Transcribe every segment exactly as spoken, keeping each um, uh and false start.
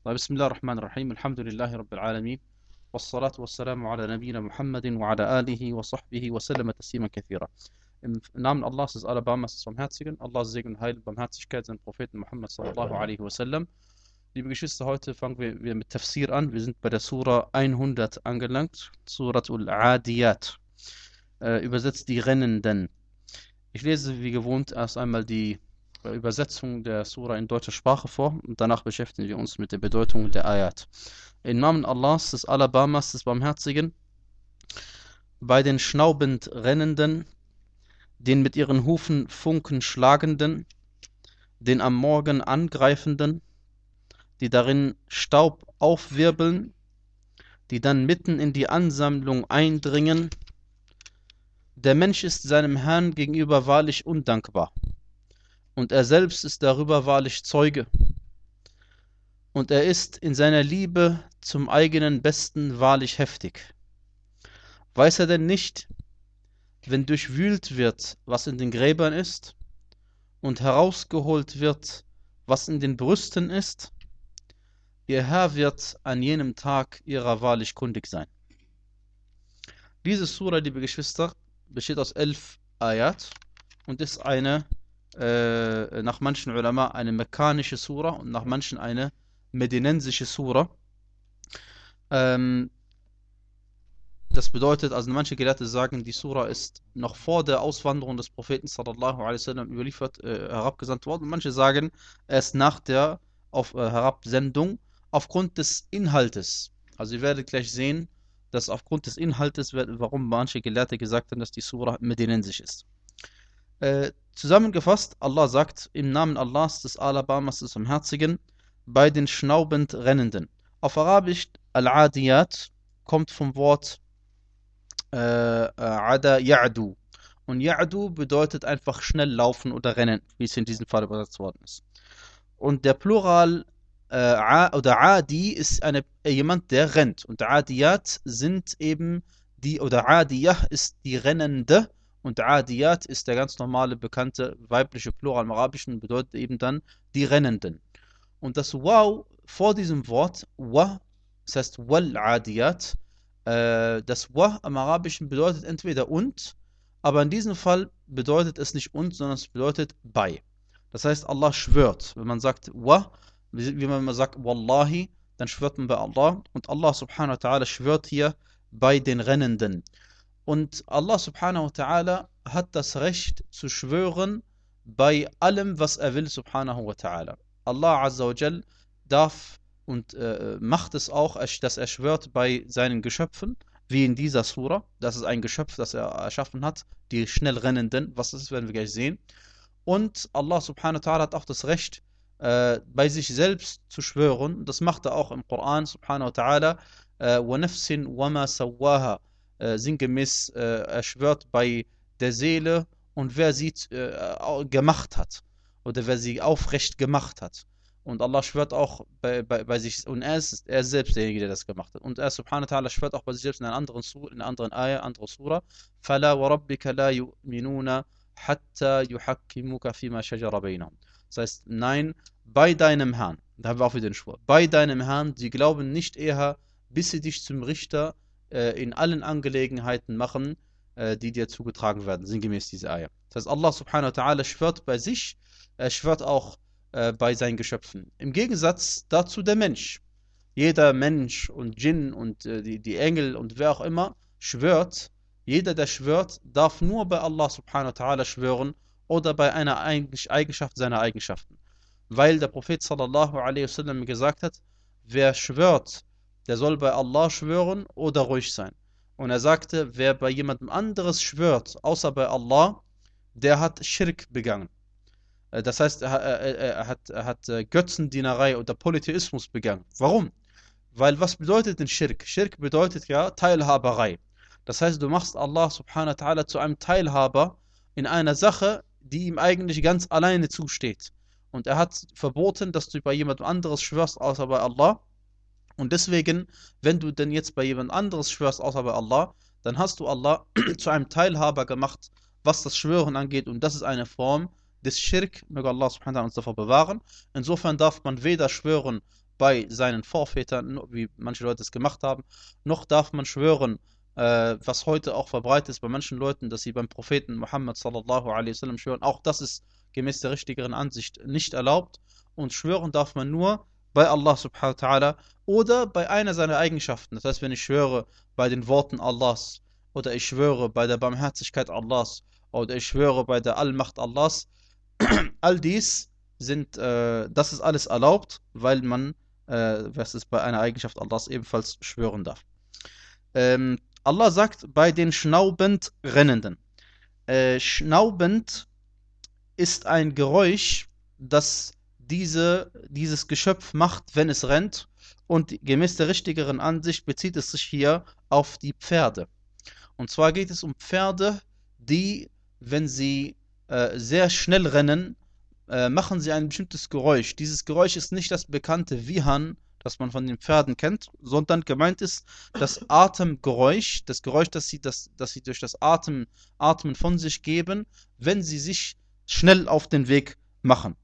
بسم الله الرحمن الرحيم الحمد لله رب العالمين والصلاة والسلام على نبينا Muhammad وعلى آله وصحبه وسلم تسليما كثيرا. Im Namen Allahs des Allerbarmers des Barmherzigen, Allahs Segen und Heil und Barmherzigkeit sind Propheten Muhammad sallallahu alaihi wasallam. Liebe Geschwister, heute fangen wir wieder mit Tafsir an. Wir sind bei der Sura hundert angelangt, Suratul Adiyat, äh, übersetzt die Rennenden. Ich lese wie gewohnt erst einmal die Übersetzung der Sura in deutscher Sprache vor und danach beschäftigen wir uns mit der Bedeutung der Ayat. Im Namen Allahs, des Allerbarmers, des Barmherzigen, bei den schnaubend Rennenden, den mit ihren Hufen Funken schlagenden, den am Morgen angreifenden, die darin Staub aufwirbeln, die dann mitten in die Ansammlung eindringen. Der Mensch ist seinem Herrn gegenüber wahrlich undankbar. Und er selbst ist darüber wahrlich Zeuge. Und er ist in seiner Liebe zum eigenen Besten wahrlich heftig. Weiß er denn nicht, wenn durchwühlt wird, was in den Gräbern ist, und herausgeholt wird, was in den Brüsten ist? Ihr Herr wird an jenem Tag ihrer wahrlich kundig sein. Diese Sura, liebe Geschwister, besteht aus elf Ayat und ist eine Äh, nach manchen Ulama eine mekkanische Sura und nach manchen eine medinensische Sura. Ähm, das bedeutet, also manche Gelehrte sagen, die Sura ist noch vor der Auswanderung des Propheten sallallahu alaihi wasallam überliefert, äh, herabgesandt worden. Und manche sagen, erst nach der auf, äh, Herabsendung aufgrund des Inhaltes. Also ihr werdet gleich sehen, dass aufgrund des Inhaltes, warum manche Gelehrte gesagt haben, dass die Sura medinensisch ist. Äh, Zusammengefasst, Allah sagt im Namen Allahs, des Allerbarmers, des Barmherzigen, bei den schnaubend Rennenden. Auf Arabisch Al-Adiyat kommt vom Wort äh, Ada Ya'du. Und Ya'du bedeutet einfach schnell laufen oder rennen, wie es in diesem Fall übersetzt worden ist. Und der Plural äh, oder Adi ist eine, äh, jemand, der rennt. Und Adiyat sind eben die, oder Adiyah ist die Rennende. Und Adiyat ist der ganz normale, bekannte weibliche Plural im Arabischen, bedeutet eben dann die Rennenden. Und das Waw vor diesem Wort, Wa, das heißt Wal Adiyat, äh, das Wa im Arabischen bedeutet entweder und, aber in diesem Fall bedeutet es nicht und, sondern es bedeutet bei. Das heißt, Allah schwört. Wenn man sagt Wa, wie, wie man sagt Wallahi, dann schwört man bei Allah. Und Allah subhanahu wa ta'ala schwört hier bei den Rennenden. Und Allah subhanahu wa ta'ala hat das Recht zu schwören bei allem, was er will, subhanahu wa ta'ala. Allah azza wa jal darf und äh, macht es auch, dass er schwört bei seinen Geschöpfen, wie in dieser Sura. Das ist ein Geschöpf, das er erschaffen hat, die schnell rennenden. Was das ist, werden wir gleich sehen. Und Allah subhanahu wa ta'ala hat auch das Recht, äh, bei sich selbst zu schwören. Das macht er auch im Koran, subhanahu wa ta'ala. Wa nafsin wa ma sawaha. Äh, sinngemäß, äh, er schwört bei der Seele und wer sie äh, gemacht hat oder wer sie aufrecht gemacht hat. Und Allah schwört auch bei, bei, bei sich, und er ist, er ist selbst derjenige, der das gemacht hat. Und er subhanahu wa ta'ala schwört auch bei sich selbst in einer anderen Sura, in einer anderen Ayah, andere Sura. فَلَا وَرَبِّكَ لَا يُؤْمِنُونَ حَتَّى يُحَكِّمُكَ فِيمَا شَجَرَ بَيْنَهُمْ. Das heißt, nein, bei deinem Herrn, da haben wir auch wieder den Schwur, bei deinem Herrn, sie glauben nicht eher, bis sie dich zum Richter in allen Angelegenheiten machen, die dir zugetragen werden, sinngemäß diese Ayah. Das heißt, Allah subhanahu wa ta'ala schwört bei sich, er schwört auch äh, bei seinen Geschöpfen. Im Gegensatz dazu der Mensch. Jeder Mensch und Djinn und äh, die, die Engel und wer auch immer schwört, jeder, der schwört, darf nur bei Allah subhanahu wa ta'ala schwören oder bei einer Eigenschaft seiner Eigenschaften. Weil der Prophet sallallahu alaihi wasallam gesagt hat, wer schwört, der soll bei Allah schwören oder ruhig sein. Und er sagte, wer bei jemandem anderes schwört, außer bei Allah, der hat Schirk begangen. Das heißt, er, er, er hat, er hat Götzendienerei oder Polytheismus begangen. Warum? Weil was bedeutet denn Schirk? Schirk bedeutet ja Teilhaberei. Das heißt, du machst Allah subhanahu wa ta'ala zu einem Teilhaber in einer Sache, die ihm eigentlich ganz alleine zusteht. Und er hat verboten, dass du bei jemandem anderes schwörst, außer bei Allah. Und deswegen, wenn du denn jetzt bei jemand anderes schwörst, außer bei Allah, dann hast du Allah zu einem Teilhaber gemacht, was das Schwören angeht. Und das ist eine Form des Schirk, möge Allah subhanahu wa ta'ala uns davor bewahren. Insofern darf man weder schwören bei seinen Vorvätern, wie manche Leute es gemacht haben, noch darf man schwören, äh, was heute auch verbreitet ist bei manchen Leuten, dass sie beim Propheten Muhammad sallallahu alaihi wasallam schwören. Auch das ist gemäß der richtigeren Ansicht nicht erlaubt. Und schwören darf man nur bei Allah subhanahu wa ta'ala oder bei einer seiner Eigenschaften. Das heißt, wenn ich schwöre bei den Worten Allahs oder ich schwöre bei der Barmherzigkeit Allahs oder ich schwöre bei der Allmacht Allahs, all dies sind, äh, das ist alles erlaubt, weil man, äh, was ist bei einer Eigenschaft Allahs ebenfalls schwören darf. Ähm, Allah sagt bei den schnaubend Rennenden. Äh, schnaubend ist ein Geräusch, das diese, dieses Geschöpf macht, wenn es rennt. Und gemäß der richtigeren Ansicht bezieht es sich hier auf die Pferde. Und zwar geht es um Pferde, die, wenn sie äh, sehr schnell rennen, äh, machen sie ein bestimmtes Geräusch. Dieses Geräusch ist nicht das bekannte Wiehern, das man von den Pferden kennt, sondern gemeint ist das Atemgeräusch, das Geräusch, das sie, das, das sie durch das Atem, Atmen von sich geben, wenn sie sich schnell auf den Weg machen.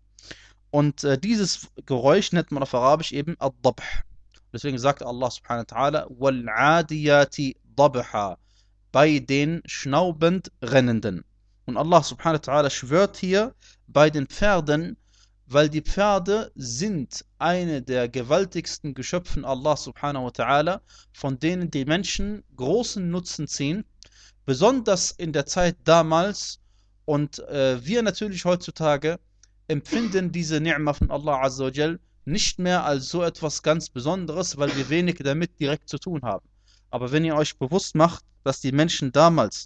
Und äh, dieses Geräusch nennt man auf Arabisch eben Ad-Dabh. Deswegen sagt Allah subhanahu wa ta'ala Wal-'adiyati dabha, bei den schnaubend Rennenden. Und Allah subhanahu wa ta'ala schwört hier bei den Pferden, weil die Pferde sind eine der gewaltigsten Geschöpfen Allah subhanahu wa ta'ala, von denen die Menschen großen Nutzen ziehen, besonders in der Zeit damals. Und äh, wir natürlich heutzutage empfinden diese Ni'ma von Allah Azza wa Jal nicht mehr als so etwas ganz Besonderes, weil wir wenig damit direkt zu tun haben. Aber wenn ihr euch bewusst macht, dass die Menschen damals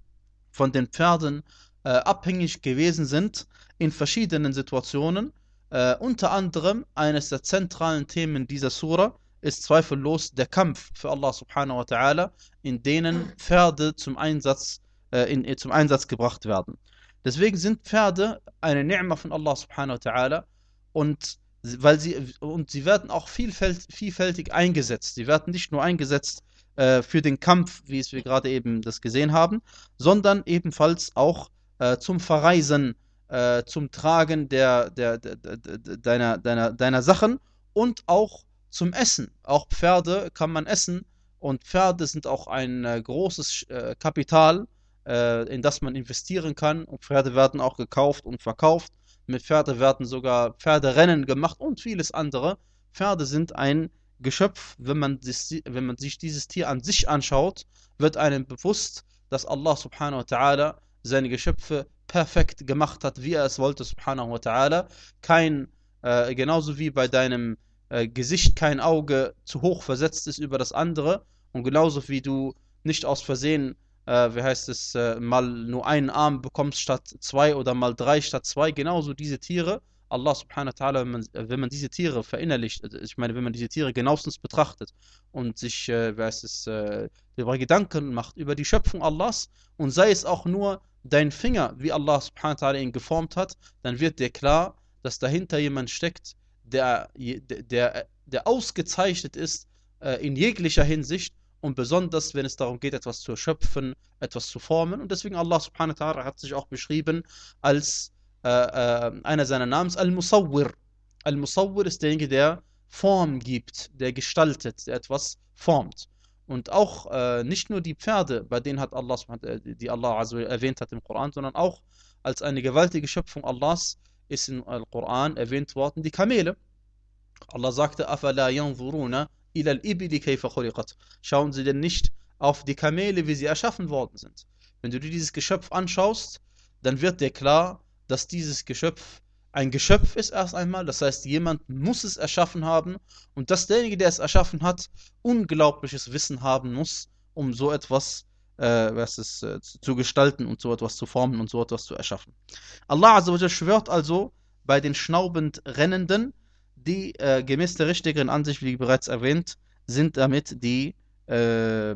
von den Pferden äh, abhängig gewesen sind in verschiedenen Situationen, äh, unter anderem eines der zentralen Themen dieser Sura ist zweifellos der Kampf für Allah subhanahu wa ta'ala, in denen Pferde zum Einsatz, äh, in, zum Einsatz gebracht werden. Deswegen sind Pferde eine Ni'ma von Allah subhanahu wa ta'ala und weil sie und sie werden auch vielfältig, vielfältig eingesetzt. Sie werden nicht nur eingesetzt äh, für den Kampf, wie es wir gerade eben das gesehen haben, sondern ebenfalls auch äh, zum Verreisen, äh, zum Tragen der, der, der, der, deiner, deiner, deiner Sachen und auch zum Essen. Auch Pferde kann man essen und Pferde sind auch ein äh, großes äh, Kapital, äh, in das man investieren kann. Und Pferde werden auch gekauft und verkauft. Mit Pferde werden sogar Pferderennen gemacht und vieles andere. Pferde sind ein Geschöpf, wenn man, sich, wenn man sich dieses Tier an sich anschaut, wird einem bewusst, dass Allah subhanahu wa ta'ala seine Geschöpfe perfekt gemacht hat, wie er es wollte, subhanahu wa ta'ala. Kein, äh, genauso wie bei deinem äh, Gesicht kein Auge zu hoch versetzt ist über das andere und genauso wie du nicht aus Versehen Äh, wie heißt es, äh, mal nur einen Arm bekommst statt zwei oder mal drei statt zwei, genauso diese Tiere, Allah subhanahu wa ta'ala, wenn man, wenn man diese Tiere verinnerlicht, ich meine, wenn man diese Tiere genauestens betrachtet und sich, äh, wie heißt es, äh, über Gedanken macht über die Schöpfung Allahs und sei es auch nur dein Finger, wie Allah subhanahu wa ta'ala ihn geformt hat, dann wird dir klar, dass dahinter jemand steckt, der, der, der ausgezeichnet ist äh, in jeglicher Hinsicht. Und besonders, wenn es darum geht, etwas zu erschöpfen, etwas zu formen. Und deswegen Allah subhanahu wa ta'ala hat sich auch beschrieben als äh, äh, einer seiner Namens Al-Musawwir. Al-Musawwir ist derjenige, der Form gibt, der gestaltet, der etwas formt. Und auch äh, nicht nur die Pferde, bei denen hat Allah, die Allah also erwähnt hat im Koran, sondern auch als eine gewaltige Schöpfung Allahs ist im Koran erwähnt worden, die Kamele. Allah sagte, أَفَلَا يَنْظُرُونَ إِلَى الْإِبِلِ كَيْفَ خُلِقَتْ. Schauen Sie denn nicht auf die Kamele, wie sie erschaffen worden sind. Wenn du dir dieses Geschöpf anschaust, dann wird dir klar, dass dieses Geschöpf ein Geschöpf ist erst einmal. Das heißt, jemand muss es erschaffen haben und dass derjenige, der es erschaffen hat, unglaubliches Wissen haben muss, um so etwas äh, was ist, äh, zu gestalten und so etwas zu formen und so etwas zu erschaffen. Allah Azza wa Jalla schwört also bei den schnaubend Rennenden, die äh, gemäß der richtigen Ansicht, wie bereits erwähnt, sind damit die, äh,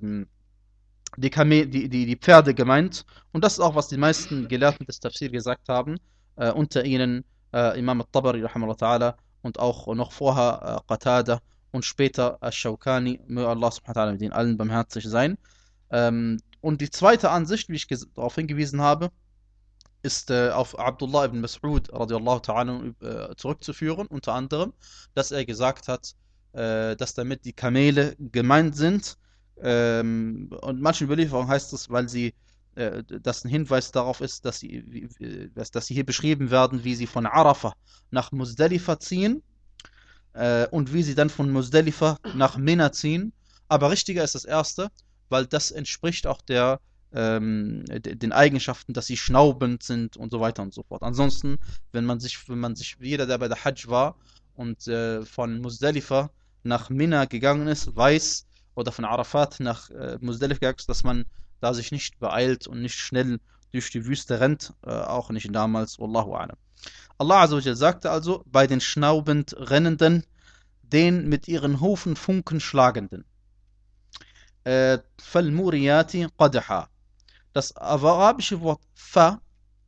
die, Kame die, die, die Pferde gemeint. Und das ist auch, was die meisten Gelehrten des Tafsir gesagt haben. Äh, unter ihnen äh, Imam al-Tabari ta'ala, und auch noch vorher äh, Qatada und später al-Shawkani. Möge Allah subhanahu wa ta'ala mit ihnen allen barmherzig sein. Ähm, und die zweite Ansicht, wie ich darauf hingewiesen habe, ist äh, auf Abdullah ibn Mas'ud radiallahu ta'ala äh, zurückzuführen, unter anderem, dass er gesagt hat, äh, dass damit die Kamele gemeint sind. Ähm, und in manchen Überlieferungen heißt es, weil sie, äh, dass ein Hinweis darauf ist, dass sie, wie, dass, dass sie hier beschrieben werden, wie sie von Arafah nach Muzdalifa ziehen äh, und wie sie dann von Muzdalifa nach Mina ziehen. Aber richtiger ist das erste, weil das entspricht auch der ähm, den Eigenschaften, dass sie schnaubend sind und so weiter und so fort. Ansonsten, wenn man sich, wenn man sich, jeder, der bei der Hajj war und äh, von Muzdalifa nach Mina gegangen ist, weiß, oder von Arafat nach äh, Muzdalifa gegangen ist, dass man da sich nicht beeilt und nicht schnell durch die Wüste rennt, äh, auch nicht damals, Wallahu a'lam. Allah Azza wa Jalla sagte also, bei den schnaubend Rennenden, den mit ihren Hufen Funken schlagenden. Äh, Falmuriyati qadha. Das arabische Wort fa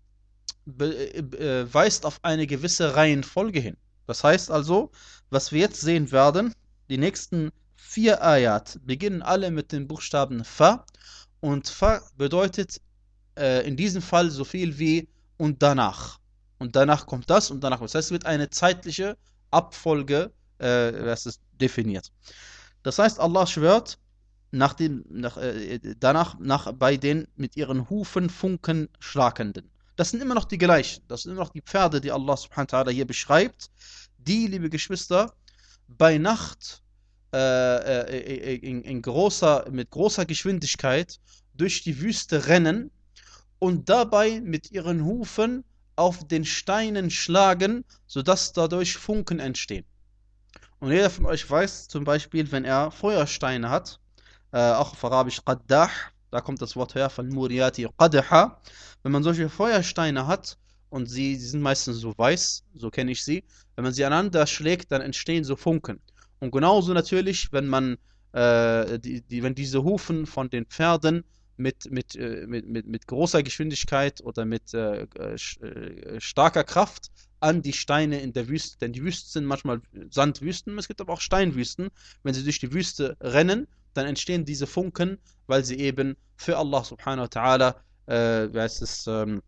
äh, weist auf eine gewisse Reihenfolge hin. Das heißt also, was wir jetzt sehen werden, die nächsten vier Ayat beginnen alle mit dem Buchstaben fa, und fa bedeutet äh, in diesem Fall so viel wie und danach. Und danach kommt das und danach. Das heißt, es wird eine zeitliche Abfolge äh, was ist definiert. Das heißt, Allah schwört, nach dem, nach, äh, danach nach, bei den mit ihren Hufen Funken schlagenden. Das sind immer noch die gleichen. Das sind immer noch die Pferde, die Allah subhanahu wa ta'ala hier beschreibt, die, liebe Geschwister, bei Nacht äh, äh, in, in großer, mit großer Geschwindigkeit durch die Wüste rennen und dabei mit ihren Hufen auf den Steinen schlagen, sodass dadurch Funken entstehen. Und jeder von euch weiß zum Beispiel, wenn er Feuersteine hat, äh, auch auf Arabisch Qaddah, da kommt das Wort her von Muriyati Qadha. Wenn man solche Feuersteine hat und sie, sie sind meistens so weiß, so kenne ich sie, wenn man sie aneinander schlägt, dann entstehen so Funken. Und genauso natürlich, wenn man äh, die, die, wenn diese Hufen von den Pferden mit, mit, äh, mit, mit, mit großer Geschwindigkeit oder mit äh, äh, starker Kraft an die Steine in der Wüste, denn die Wüsten sind manchmal Sandwüsten, es gibt aber auch Steinwüsten. Wenn sie durch die Wüste rennen, dann entstehen diese Funken, weil sie eben für Allah subhanahu wa ta'ala äh, wie heißt es, ähm,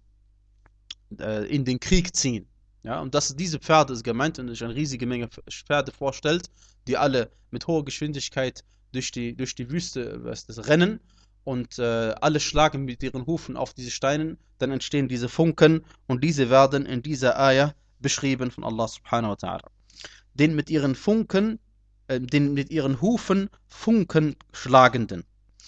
äh, in den Krieg ziehen. Ja, und das, diese Pferde ist gemeint, und sich eine riesige Menge Pferde vorstellt, die alle mit hoher Geschwindigkeit durch die, durch die Wüste was das, rennen und äh, alle schlagen mit ihren Hufen auf diese Steine, dann entstehen diese Funken und diese werden in dieser Ayah beschrieben von Allah subhanahu wa ta'ala. Den mit ihren Funken, äh, den mit ihren Hufen Funken schlagenden.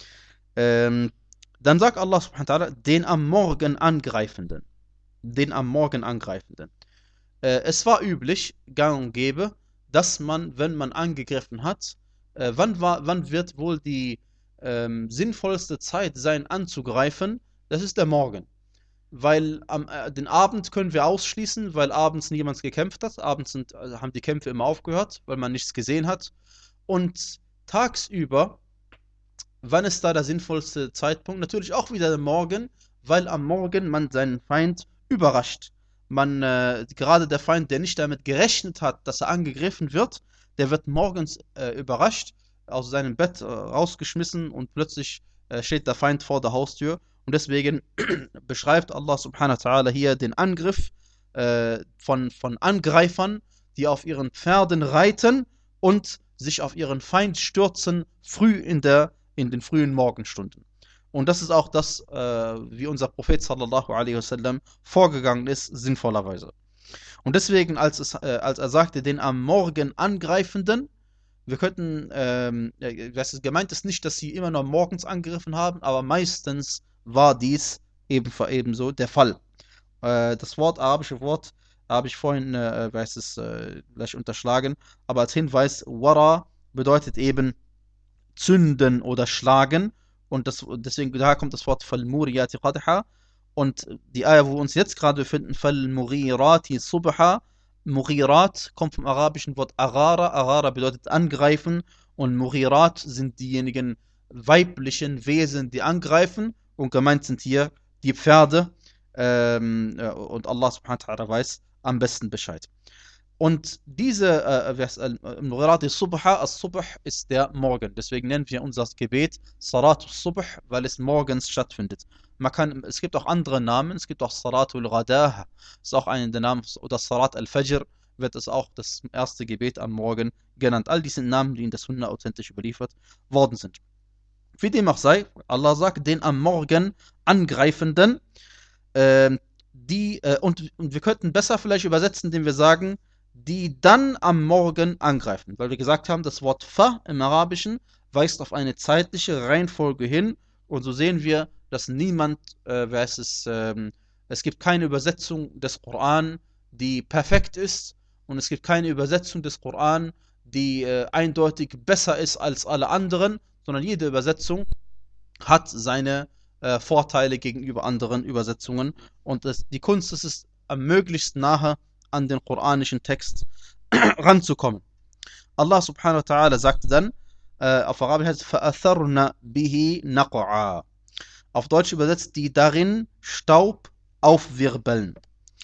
Ähm, dann sagt Allah subhanahu wa ta'ala, den am Morgen angreifenden. Den am Morgen angreifenden. Äh, es war üblich, gang und gäbe, dass man, wenn man angegriffen hat, äh, wann, war, wann wird wohl die ähm, sinnvollste Zeit sein anzugreifen? Das ist der Morgen. Weil am, äh, den Abend können wir ausschließen, weil abends niemand gekämpft hat. Abends sind, also haben die Kämpfe immer aufgehört, weil man nichts gesehen hat. Und tagsüber, wann ist da der sinnvollste Zeitpunkt? Natürlich auch wieder der Morgen, weil am Morgen man seinen Feind überrascht. Man, äh, gerade der Feind, der nicht damit gerechnet hat, dass er angegriffen wird, der wird morgens äh, überrascht, aus seinem Bett äh, rausgeschmissen und plötzlich äh, steht der Feind vor der Haustür. Und deswegen beschreibt Allah subhanahu wa ta'ala hier den Angriff äh, von, von Angreifern, die auf ihren Pferden reiten und sich auf ihren Feind stürzen, früh in, der, in den frühen Morgenstunden. Und das ist auch das, äh, wie unser Prophet sallallahu alaihi wasallam vorgegangen ist, sinnvollerweise. Und deswegen, als, es, äh, als er sagte, den am Morgen Angreifenden, wir könnten, ähm, was ist, gemeint ist nicht, dass sie immer nur morgens angegriffen haben, aber meistens war dies eben, ebenso der Fall. Äh, das Wort, arabische Wort, habe ich vorhin, äh, weiß es, äh, gleich unterschlagen, aber als Hinweis, wara bedeutet eben zünden oder schlagen. Und das, deswegen, daher kommt das Wort Falmuriyati Qadha. Und die Ayah, wo wir uns jetzt gerade befinden, Falmughirati Subha. Mughirat kommt vom arabischen Wort Agara. Agara bedeutet angreifen. Und Mughirat sind diejenigen weiblichen Wesen, die angreifen. Und gemeint sind hier die Pferde. Ähm, und Allah subhanahu wa ta'ala weiß am besten Bescheid. Und diese, äh, was, äh, Mughirat al-Subha, al-Subh ist der Morgen. Deswegen nennen wir unser Gebet Salat al-Subh, weil es morgens stattfindet. Man kann, es gibt auch andere Namen, es gibt auch Salat al-Ghadah, ist auch einer der Namen, oder Salat al-Fajr wird es auch das erste Gebet am Morgen genannt. All diese Namen, die in der Sunna authentisch überliefert worden sind. Wie dem auch sei, Allah sagt, den am Morgen Angreifenden, äh, die, äh, und, und wir könnten besser vielleicht übersetzen, indem wir sagen, die dann am Morgen angreifen. Weil wir gesagt haben, das Wort Fa im Arabischen weist auf eine zeitliche Reihenfolge hin. Und so sehen wir, dass niemand, äh, wer es ist, ähm, es gibt keine Übersetzung des Koran, die perfekt ist. Und es gibt keine Übersetzung des Koran, die äh, eindeutig besser ist als alle anderen, sondern jede Übersetzung hat seine äh, Vorteile gegenüber anderen Übersetzungen. Und das, die Kunst ist es, am möglichst nahe an den koranischen Text ranzukommen. Allah subhanahu wa ta'ala sagt dann, äh, auf Arabisch heißt es, فَأَثَرْنَ بِهِ نَقْعًا. Auf Deutsch übersetzt, die darin Staub aufwirbeln.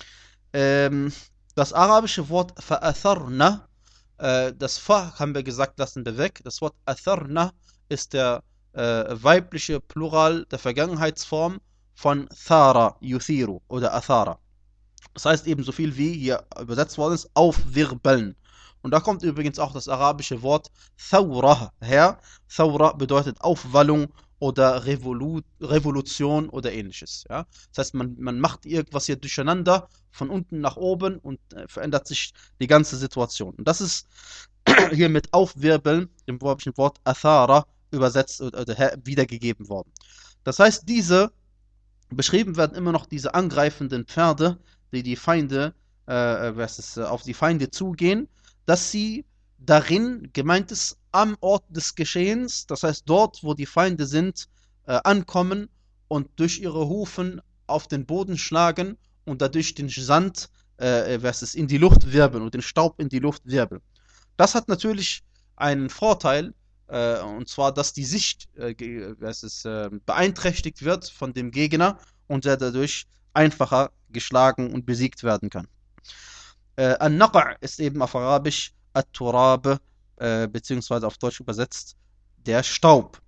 Ähm, das arabische Wort فَأَثَرْنَ, äh, das Fa haben wir gesagt, lassen wir weg. Das Wort أَثَرْنَ ist der äh, weibliche Plural der Vergangenheitsform von Thara, Yuthiru oder Athara. Das heißt eben so viel wie hier übersetzt worden ist, aufwirbeln. Und da kommt übrigens auch das arabische Wort Thawra her. Thawra bedeutet Aufwallung oder Revolu Revolution oder ähnliches. Ja? Das heißt, man, man macht irgendwas hier durcheinander, von unten nach oben und äh, verändert sich die ganze Situation. Und das ist hier mit Aufwirbeln, dem arabischen Wort Athara, übersetzt oder, oder wiedergegeben worden. Das heißt, diese, beschrieben werden immer noch diese angreifenden Pferde, die die Feinde, äh, was ist, auf die Feinde zugehen, dass sie darin, gemeint ist, am Ort des Geschehens, das heißt dort, wo die Feinde sind, äh, ankommen und durch ihre Hufen auf den Boden schlagen und dadurch den Sand, äh, was ist, in die Luft wirbeln und den Staub in die Luft wirbeln. Das hat natürlich einen Vorteil, äh, und zwar, dass die Sicht äh, was ist, äh, beeinträchtigt wird von dem Gegner und der dadurch einfacher geschlagen und besiegt werden kann. Äh, An-Naqa' ist eben auf Arabisch At-Turab, äh, beziehungsweise auf Deutsch übersetzt der Staub.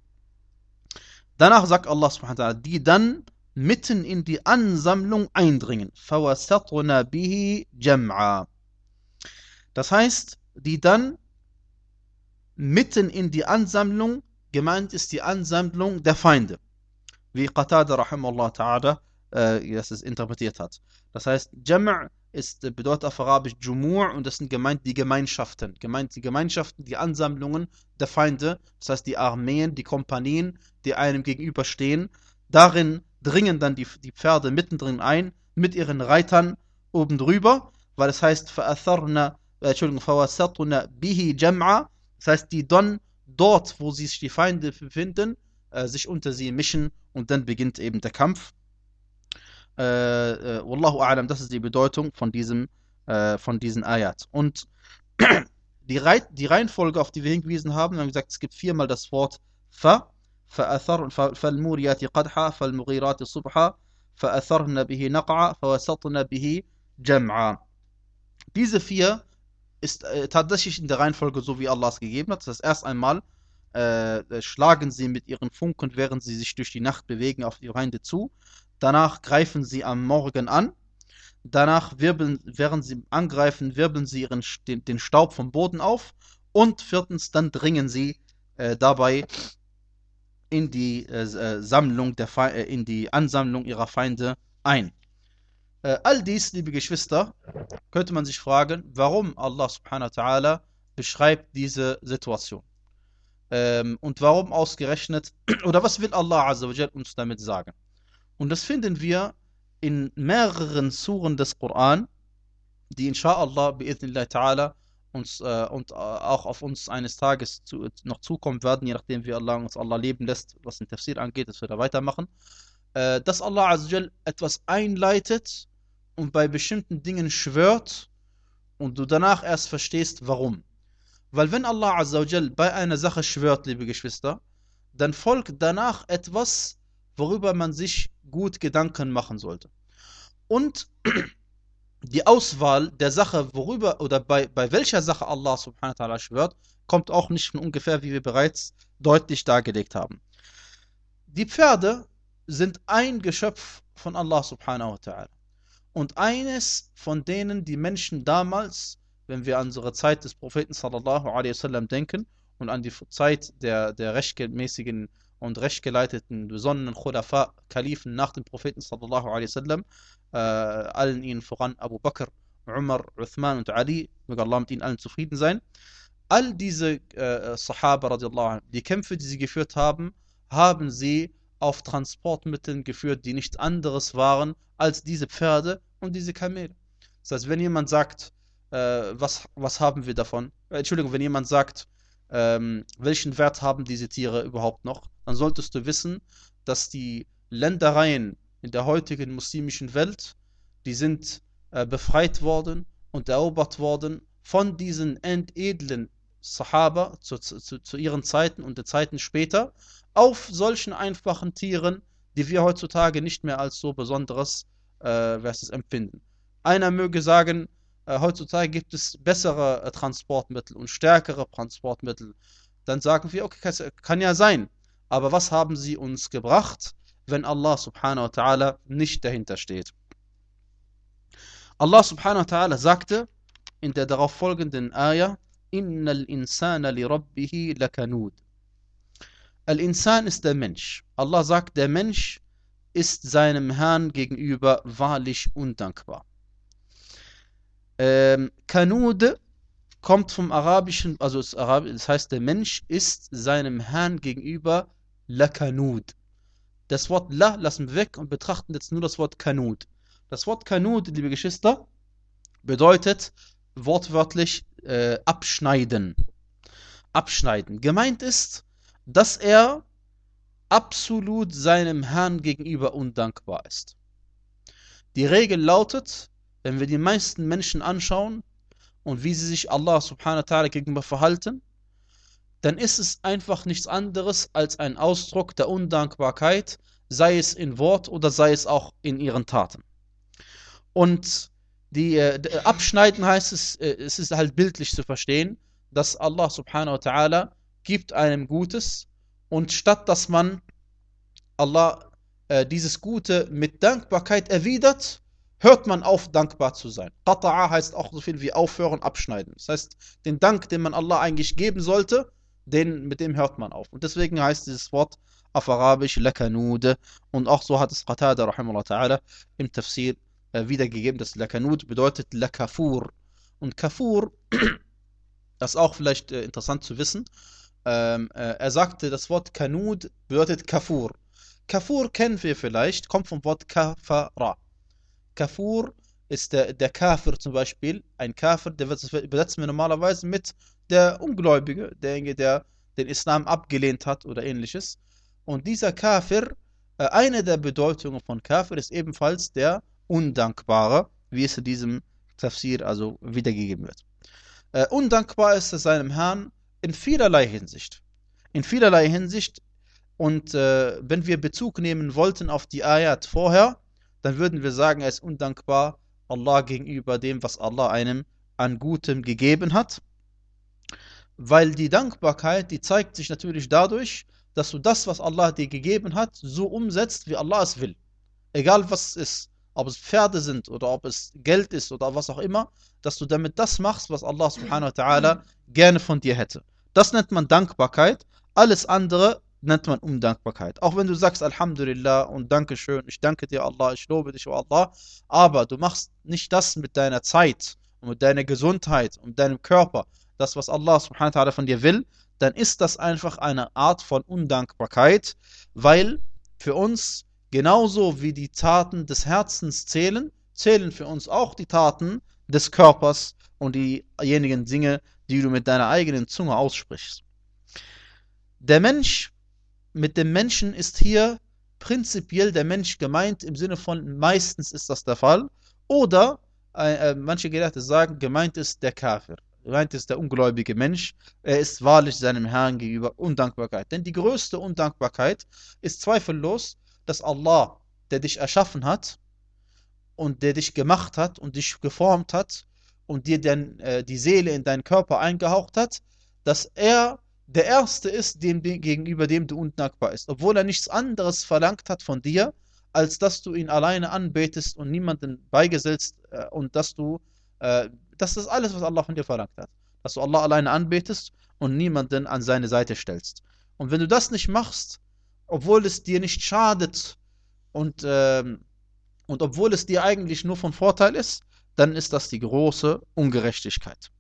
Danach sagt Allah subhanahu wa ta'ala, die dann mitten in die Ansammlung eindringen. فَوَسَطْنَا بِهِ جَمْعًا. Das heißt, die dann mitten in die Ansammlung, gemeint ist die Ansammlung der Feinde. Wie Qatada rahimahullah ta'ala äh, das es interpretiert hat. Das heißt, Jam' ist, bedeutet auf Arabisch Jumur und das sind gemeint die Gemeinschaften. Gemeint die Gemeinschaften, die Ansammlungen der Feinde, das heißt die Armeen, die Kompanien, die einem gegenüberstehen. Darin dringen dann die, die Pferde mittendrin ein, mit ihren Reitern oben drüber, weil es heißt, فَأَثَرْنَا, äh, Entschuldigung, فَوَسَطْنَا بِهِ جَمْعًا. Das heißt, die dann dort, wo sich die Feinde befinden, äh, sich unter sie mischen und dann beginnt eben der Kampf. Äh, äh, Wallahu a'lam, das ist die Bedeutung von diesem, äh, von diesen Ayat. Und die, Reit, die Reihenfolge, auf die wir hingewiesen haben, wir haben gesagt, es gibt viermal das Wort Fa, فأثر فالموريات قدحا فالمغيرات صبحا فأثرن به نقعا فوسطن به جمعا. Diese vier ist äh, tatsächlich in der Reihenfolge so, wie Allah es gegeben hat. Das heißt, erst einmal äh, schlagen sie mit ihren Funken, während sie sich durch die Nacht bewegen, auf die Feinde zu. Danach greifen sie am Morgen an. Danach wirbeln, während sie angreifen, wirbeln sie ihren, den, den Staub vom Boden auf. Und viertens, dann dringen sie äh, dabei in die äh, Sammlung der Fe äh, in die Ansammlung ihrer Feinde ein. Äh, all dies, liebe Geschwister, könnte man sich fragen, warum Allah subhanahu wa ta'ala beschreibt diese Situation. Ähm, und warum ausgerechnet, oder was will Allah azza wa jal uns damit sagen? Und das finden wir in mehreren Suren des Koran, die inshallah bi'idhnillah ta'ala uns äh, und äh, auch auf uns eines Tages zu, noch zukommen werden, je nachdem wie Allah uns Allah leben lässt, was den Tafsir angeht, dass wir da weitermachen, äh, dass Allah azza wa jal etwas einleitet und bei bestimmten Dingen schwört und du danach erst verstehst, warum. Weil wenn Allah azza wa jal bei einer Sache schwört, liebe Geschwister, dann folgt danach etwas, worüber man sich gut Gedanken machen sollte. Und die Auswahl der Sache, worüber oder bei, bei welcher Sache Allah subhanahu wa ta'ala schwört, kommt auch nicht von ungefähr, wie wir bereits deutlich dargelegt haben. Die Pferde sind ein Geschöpf von Allah subhanahu wa ta'ala. Und eines von denen die Menschen damals, wenn wir an unsere Zeit des Propheten sallallahu alaihi wasallam denken und an die Zeit der, der rechtmäßigen und rechtgeleiteten, besonnenen Khulafa, Kalifen nach dem Propheten sallallahu alaihi wasallam, äh, allen ihnen voran Abu Bakr, Umar, Uthman und Ali, möge Allah mit ihnen allen zufrieden sein. All diese äh, Sahaba radiallahu anhu, die Kämpfe, die sie geführt haben, haben sie auf Transportmitteln geführt, die nichts anderes waren als diese Pferde und diese Kamele. Das heißt, wenn jemand sagt, äh, was, was haben wir davon? Äh, Entschuldigung, wenn jemand sagt, ähm, welchen Wert haben diese Tiere überhaupt noch, dann solltest du wissen, dass die Ländereien in der heutigen muslimischen Welt, die sind äh, befreit worden und erobert worden von diesen edlen Sahaba zu, zu, zu ihren Zeiten und den Zeiten später auf solchen einfachen Tieren, die wir heutzutage nicht mehr als so besonderes äh, es, empfinden. Einer möge sagen, äh, heutzutage gibt es bessere äh, Transportmittel und stärkere Transportmittel. Dann sagen wir, okay, kann ja sein. Aber was haben sie uns gebracht, wenn Allah subhanahu wa ta'ala nicht dahinter steht? Allah subhanahu wa ta'ala sagte in der darauf folgenden Ayah, Innal insana li rabbihi lakanud. Al-Insan ist der Mensch. Allah sagt, der Mensch ist seinem Herrn gegenüber wahrlich undankbar. Ähm, Kanud kommt vom Arabischen, also das, Arabisch, das heißt, der Mensch ist seinem Herrn gegenüber lakanud. Das Wort la lassen wir weg und betrachten jetzt nur das Wort Kanud. Das Wort Kanud, liebe Geschwister, bedeutet wortwörtlich äh, abschneiden. Abschneiden. Gemeint ist, dass er absolut seinem Herrn gegenüber undankbar ist. Die Regel lautet, wenn wir die meisten Menschen anschauen und wie sie sich Allah subhanahu wa ta'ala gegenüber verhalten, dann ist es einfach nichts anderes als ein Ausdruck der Undankbarkeit, sei es in Wort oder sei es auch in ihren Taten. Und die äh, Abschneiden heißt es, äh, es ist halt bildlich zu verstehen, dass Allah subhanahu wa ta'ala gibt einem Gutes und statt dass man Allah äh, dieses Gute mit Dankbarkeit erwidert, hört man auf, dankbar zu sein. Qata'a heißt auch so viel wie aufhören, abschneiden. Das heißt, den Dank, den man Allah eigentlich geben sollte, den, mit dem hört man auf. Und deswegen heißt dieses Wort auf Arabisch Lakanud. Und auch so hat es Qatada rahimahullah ta'ala im Tafsir äh, wiedergegeben, dass Lakanud bedeutet Lakafur. Und Kafur, das ist auch vielleicht äh, interessant zu wissen, ähm, äh, er sagte, das Wort Kanud bedeutet Kafur. Kafur kennen wir vielleicht, kommt vom Wort Kafara. Kafur ist der, der Kafir zum Beispiel. Ein Kafir, der übersetzen wir normalerweise mit der Ungläubige, derjenige, der den Islam abgelehnt hat oder ähnliches. Und dieser Kafir, äh, eine der Bedeutungen von Kafir ist ebenfalls der Undankbare, wie es in diesem Tafsir also wiedergegeben wird. Äh, undankbar ist er seinem Herrn in vielerlei Hinsicht. In vielerlei Hinsicht. Und äh, wenn wir Bezug nehmen wollten auf die Ayat vorher, dann würden wir sagen, er ist undankbar Allah gegenüber dem, was Allah einem an Gutem gegeben hat. Weil die Dankbarkeit, die zeigt sich natürlich dadurch, dass du das, was Allah dir gegeben hat, so umsetzt, wie Allah es will. Egal was es ist, ob es Pferde sind oder ob es Geld ist oder was auch immer, dass du damit das machst, was Allah subhanahu wa ta'ala gerne von dir hätte. Das nennt man Dankbarkeit. Alles andere nennt man Undankbarkeit. Auch wenn du sagst Alhamdulillah und Dankeschön, ich danke dir Allah, ich lobe dich, oh Allah, aber du machst nicht das mit deiner Zeit und mit deiner Gesundheit und deinem Körper, das, was Allah subhanahu wa ta'ala von dir will, dann ist das einfach eine Art von Undankbarkeit, weil für uns genauso wie die Taten des Herzens zählen, zählen für uns auch die Taten des Körpers und diejenigen Dinge, die du mit deiner eigenen Zunge aussprichst. Der Mensch, mit dem Menschen ist hier prinzipiell der Mensch gemeint, im Sinne von meistens ist das der Fall, oder äh, manche Gelehrte sagen, gemeint ist der Kafir. Gemeint ist der ungläubige Mensch, er ist wahrlich seinem Herrn gegenüber Undankbarkeit. Denn die größte Undankbarkeit ist zweifellos, dass Allah, der dich erschaffen hat und der dich gemacht hat und dich geformt hat und dir dann äh, die Seele in deinen Körper eingehaucht hat, dass er der Erste ist, dem, dem, gegenüber dem du undankbar bist, obwohl er nichts anderes verlangt hat von dir, als dass du ihn alleine anbetest und niemanden beigesetzt äh, und dass du, äh, das ist alles, was Allah von dir verlangt hat, dass du Allah alleine anbetest und niemanden an seine Seite stellst. Und wenn du das nicht machst, obwohl es dir nicht schadet und, ähm, und obwohl es dir eigentlich nur von Vorteil ist, dann ist das die große Ungerechtigkeit.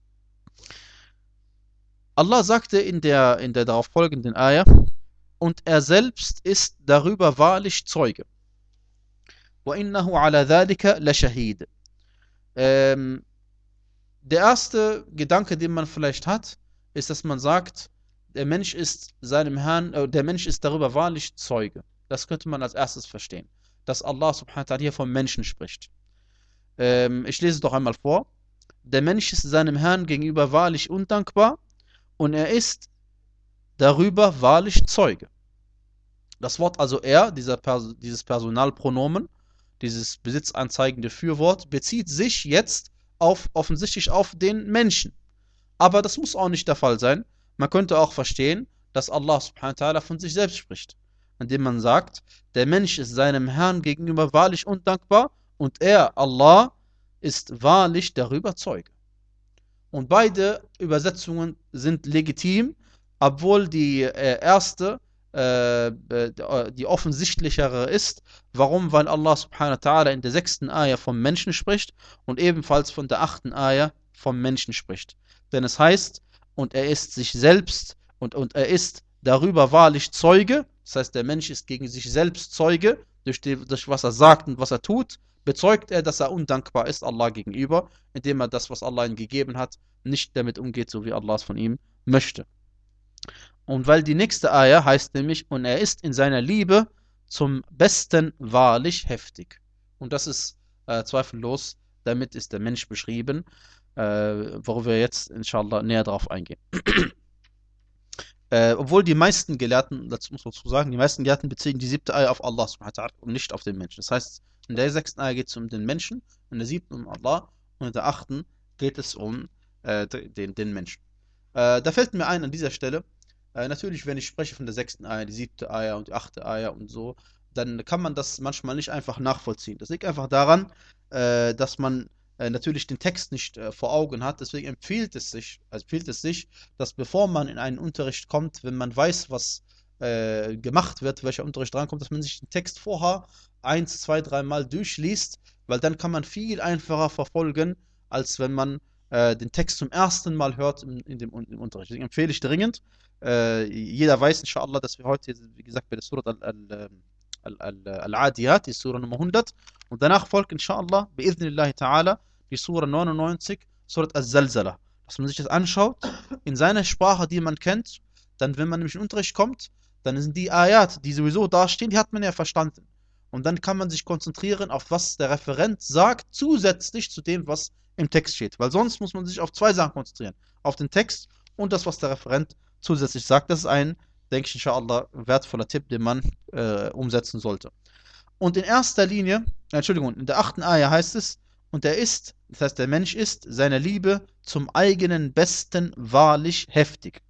Allah sagte in der, in der darauf folgenden Ayah, und er selbst ist darüber wahrlich Zeuge. وَإِنَّهُ عَلَى ذَلِكَ لَشَهِيدٌ. Ähm, der erste Gedanke, den man vielleicht hat, ist, dass man sagt, der Mensch ist seinem Herrn, äh, der Mensch ist darüber wahrlich Zeuge. Das könnte man als erstes verstehen, dass Allah subhanahu wa ta'ala hier vom Menschen spricht. Ähm, ich lese es doch einmal vor. Der Mensch ist seinem Herrn gegenüber wahrlich undankbar und er ist darüber wahrlich Zeuge. Das Wort also er, dieser Pers dieses Personalpronomen, dieses besitzanzeigende Fürwort, bezieht sich jetzt auf, offensichtlich auf den Menschen. Aber das muss auch nicht der Fall sein. Man könnte auch verstehen, dass Allah subhanahu wa ta'ala von sich selbst spricht, indem man sagt, der Mensch ist seinem Herrn gegenüber wahrlich undankbar und er, Allah, ist wahrlich darüber Zeuge. Und beide Übersetzungen sind legitim, obwohl die äh, erste äh, die offensichtlichere ist. Warum? Weil Allah subhanahu wa ta'ala in der sechsten Ayah vom Menschen spricht und ebenfalls von der achten Ayah vom Menschen spricht. Denn es heißt, und er ist sich selbst und, und er ist darüber wahrlich Zeuge. Das heißt, der Mensch ist gegen sich selbst Zeuge, durch, die, durch was er sagt und was er tut, bezeugt er, dass er undankbar ist Allah gegenüber, indem er das, was Allah ihm gegeben hat, nicht damit umgeht, so wie Allah es von ihm möchte. Und weil die nächste Ayah heißt nämlich, und er ist in seiner Liebe zum Besten wahrlich heftig. Und das ist äh, zweifellos, damit ist der Mensch beschrieben, äh, worauf wir jetzt inshallah näher drauf eingehen. Äh, obwohl die meisten Gelehrten, das muss man dazu sagen, die meisten Gelehrten beziehen die siebte Ayah auf Allah subhanahu wa ta'ala und nicht auf den Menschen. Das heißt, in der sechsten Ayah geht es um den Menschen, in der siebten um Allah und in der achten geht es um äh, den, den Menschen. Äh, da fällt mir ein an dieser Stelle, äh, natürlich, wenn ich spreche von der sechsten Ayah, die siebte Ayah und die achte Ayah und so, dann kann man das manchmal nicht einfach nachvollziehen. Das liegt einfach daran, äh, dass man äh, natürlich den Text nicht äh, vor Augen hat. Deswegen empfiehlt es sich, also empfiehlt es sich, dass bevor man in einen Unterricht kommt, wenn man weiß, was äh, gemacht wird, welcher Unterricht drankommt, dass man sich den Text vorher eins, zwei, dreimal durchliest, weil dann kann man viel einfacher verfolgen, als wenn man äh, den Text zum ersten Mal hört in, in, dem, im Unterricht. Deswegen empfehle ich dringend. Äh, jeder weiß inshallah, dass wir heute, wie gesagt, bei der Surat Al-Adiyat, die Surah Nummer hundert, und danach folgt inshallah, bi'idhnillahi ta'ala, die Surah neunundneunzig, Surat Al-Zalzala. Dass man sich das anschaut, in seiner Sprache, die man kennt, dann, wenn man nämlich in den Unterricht kommt, dann sind die Ayat, die sowieso dastehen, die hat man ja verstanden. Und dann kann man sich konzentrieren auf was der Referent sagt, zusätzlich zu dem, was im Text steht. Weil sonst muss man sich auf zwei Sachen konzentrieren. Auf den Text und das, was der Referent zusätzlich sagt. Das ist ein, denke ich, inshallah, wertvoller Tipp, den man äh, umsetzen sollte. Und in erster Linie, äh, Entschuldigung, in der achten Ayah heißt es, und er ist, das heißt, der Mensch ist seiner Liebe zum eigenen Besten wahrlich heftig.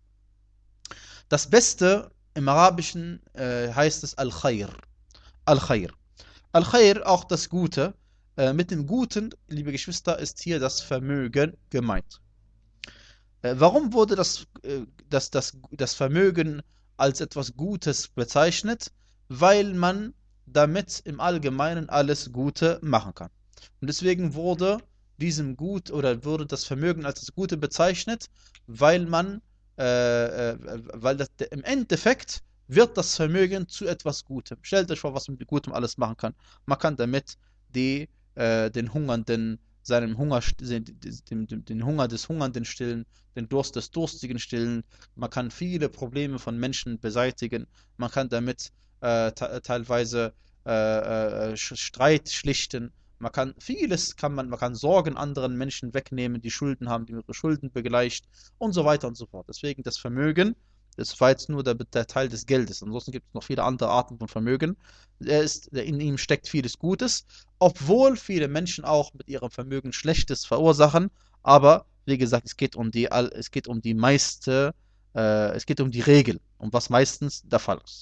Das Beste im Arabischen äh, heißt es Al-Khair. Al-Khair. Al-Khair, auch das Gute. Äh, mit dem Guten, liebe Geschwister, ist hier das Vermögen gemeint. Äh, warum wurde das, äh, das, das, das Vermögen als etwas Gutes bezeichnet? Weil man damit im Allgemeinen alles Gute machen kann. Und deswegen wurde diesem Gut oder wurde das Vermögen als das Gute bezeichnet, weil man, äh, äh, weil das, im Endeffekt wird das Vermögen zu etwas Gutem. Stellt euch vor, was man mit Gutem alles machen kann. Man kann damit die, äh, den Hungernden, seinem Hunger, den, den, den Hunger des Hungernden stillen, den Durst des Durstigen stillen. Man kann viele Probleme von Menschen beseitigen. Man kann damit äh, teilweise äh, äh, Streit schlichten. Man kann vieles, kann man, man kann Sorgen anderen Menschen wegnehmen, die Schulden haben, die ihre Schulden begleicht und so weiter und so fort. Deswegen das Vermögen Das war jetzt nur der, der Teil des Geldes. Ansonsten gibt es noch viele andere Arten von Vermögen. Er ist, in ihm steckt vieles Gutes, obwohl viele Menschen auch mit ihrem Vermögen Schlechtes verursachen. Aber wie gesagt, es geht um die, es geht um die meiste, äh, es geht um die Regel, um was meistens der Fall ist.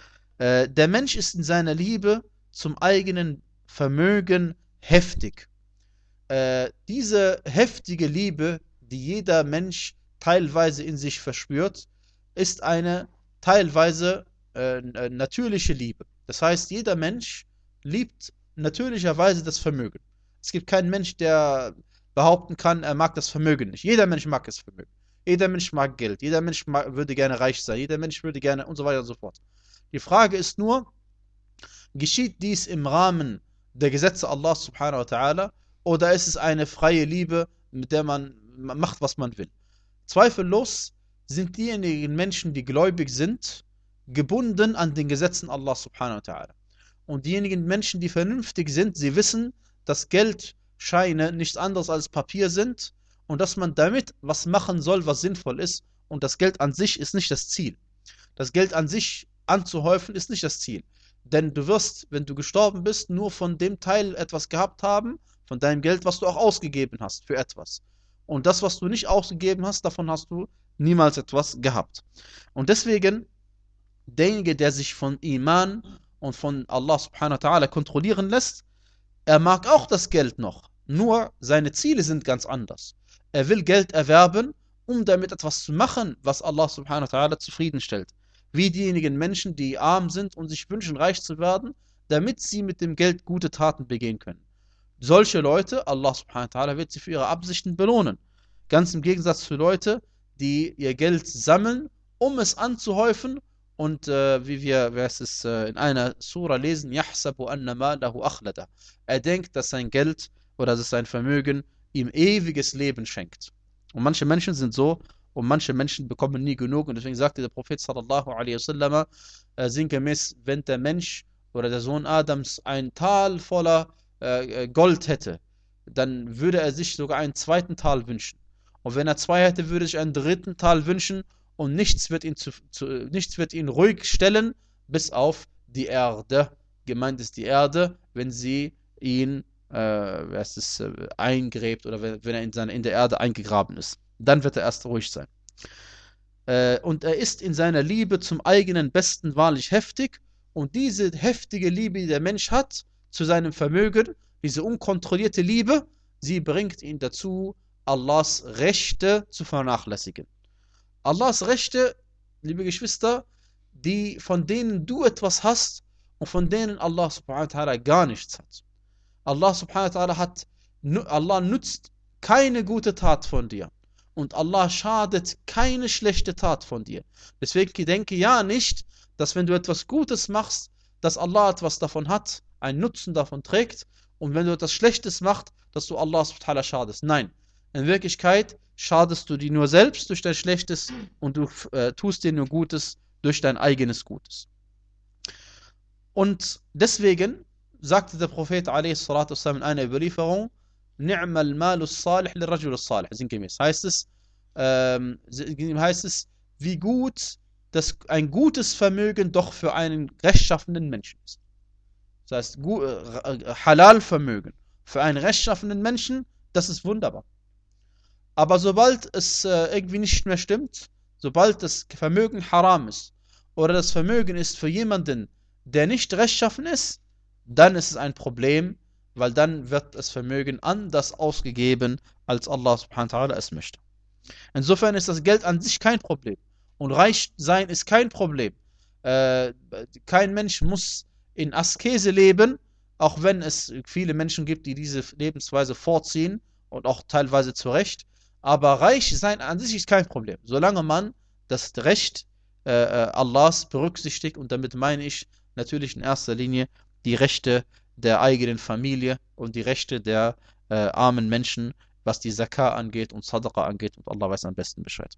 Äh, der Mensch ist in seiner Liebe zum eigenen Vermögen heftig. Äh, diese heftige Liebe, die jeder Mensch teilweise in sich verspürt, ist eine teilweise äh, natürliche Liebe. Das heißt, jeder Mensch liebt natürlicherweise das Vermögen. Es gibt keinen Mensch, der behaupten kann, er mag das Vermögen nicht. Jeder Mensch mag das Vermögen. Jeder Mensch mag Geld. Jeder Mensch mag, würde gerne reich sein. Jeder Mensch würde gerne und so weiter und so fort. Die Frage ist nur, geschieht dies im Rahmen der Gesetze Allah subhanahu wa ta'ala oder ist es eine freie Liebe, mit der man macht, was man will? Zweifellos sind diejenigen Menschen, die gläubig sind, gebunden an den Gesetzen Allah subhanahu wa ta'ala. Und diejenigen Menschen, die vernünftig sind, sie wissen, dass Geldscheine nichts anderes als Papier sind und dass man damit was machen soll, was sinnvoll ist. Und das Geld an sich ist nicht das Ziel. Das Geld an sich anzuhäufen ist nicht das Ziel. Denn du wirst, wenn du gestorben bist, nur von dem Teil etwas gehabt haben, von deinem Geld, was du auch ausgegeben hast für etwas. Und das, was du nicht ausgegeben hast, davon hast du niemals etwas gehabt. Und deswegen, derjenige, der sich von Iman und von Allah subhanahu wa ta'ala kontrollieren lässt, er mag auch das Geld noch. Nur seine Ziele sind ganz anders. Er will Geld erwerben, um damit etwas zu machen, was Allah subhanahu wa ta'ala zufriedenstellt. Wie diejenigen Menschen, die arm sind und sich wünschen, reich zu werden, damit sie mit dem Geld gute Taten begehen können. Solche Leute, Allah subhanahu wa ta'ala wird sie für ihre Absichten belohnen. Ganz im Gegensatz zu Leute, die ihr Geld sammeln, um es anzuhäufen und äh, wie wir wie es, äh, in einer Sura lesen, يَحْسَبُ أَنَّ مَالَهُ أَخْلَدَ. Er denkt, dass sein Geld oder dass sein Vermögen ihm ewiges Leben schenkt. Und manche Menschen sind so, und manche Menschen bekommen nie genug. Und deswegen sagte der Prophet sallallahu alaihi wasallam äh, sinngemäß, wenn der Mensch oder der Sohn Adams ein Tal voller äh, Gold hätte, dann würde er sich sogar einen zweiten Tal wünschen. Und wenn er zwei hätte, würde er sich einen dritten Tal wünschen und nichts wird ihn, zu, zu, nichts wird ihn ruhig stellen, bis auf die Erde. Gemeint ist die Erde, wenn sie ihn äh, es ist, äh, eingräbt oder wenn, wenn er in, seine, in der Erde eingegraben ist. Dann wird er erst ruhig sein. Äh, und er ist in seiner Liebe zum eigenen Besten wahrlich heftig. Und diese heftige Liebe, die der Mensch hat zu seinem Vermögen, diese unkontrollierte Liebe, sie bringt ihn dazu, Allahs Rechte zu vernachlässigen. Allahs Rechte, liebe Geschwister, die, von denen du etwas hast und von denen Allah subhanahu wa ta'ala gar nichts hat. Allah subhanahu wa ta'ala hat, Allah nützt keine gute Tat von dir. Und Allah schadet keine schlechte Tat von dir. Deswegen denke ja nicht, dass wenn du etwas Gutes machst, dass Allah etwas davon hat, einen Nutzen davon trägt. Und wenn du etwas Schlechtes machst, dass du Allah subhanahu wa ta'ala schadest. Nein, in Wirklichkeit schadest du dir nur selbst durch dein Schlechtes und du äh, tust dir nur Gutes durch dein eigenes Gutes. Und deswegen sagte der Prophet a.s. in einer Überlieferung, Ni'mal malus salih li rajul salih. Sinngemäß heißt es, ähm, heißt es, wie gut das ein gutes Vermögen doch für einen rechtschaffenen Menschen ist. Das heißt, äh, Halal-Vermögen für einen rechtschaffenen Menschen, das ist wunderbar. Aber sobald es äh, irgendwie nicht mehr stimmt, sobald das Vermögen haram ist oder das Vermögen ist für jemanden, der nicht rechtschaffen ist, dann ist es ein Problem, weil dann wird das Vermögen anders ausgegeben, als Allah subhanahu wa ta'ala es möchte. Insofern ist das Geld an sich kein Problem. Und reich sein ist kein Problem. Äh, kein Mensch muss in Askese leben, auch wenn es viele Menschen gibt, die diese Lebensweise vorziehen und auch teilweise zu Recht. Aber reich sein an sich ist kein Problem, solange man das Recht äh, Allahs berücksichtigt. Und damit meine ich natürlich in erster Linie die Rechte der eigenen Familie und die Rechte der äh, armen Menschen, was die Zakah angeht und Sadaqa angeht. Und Allah weiß am besten Bescheid.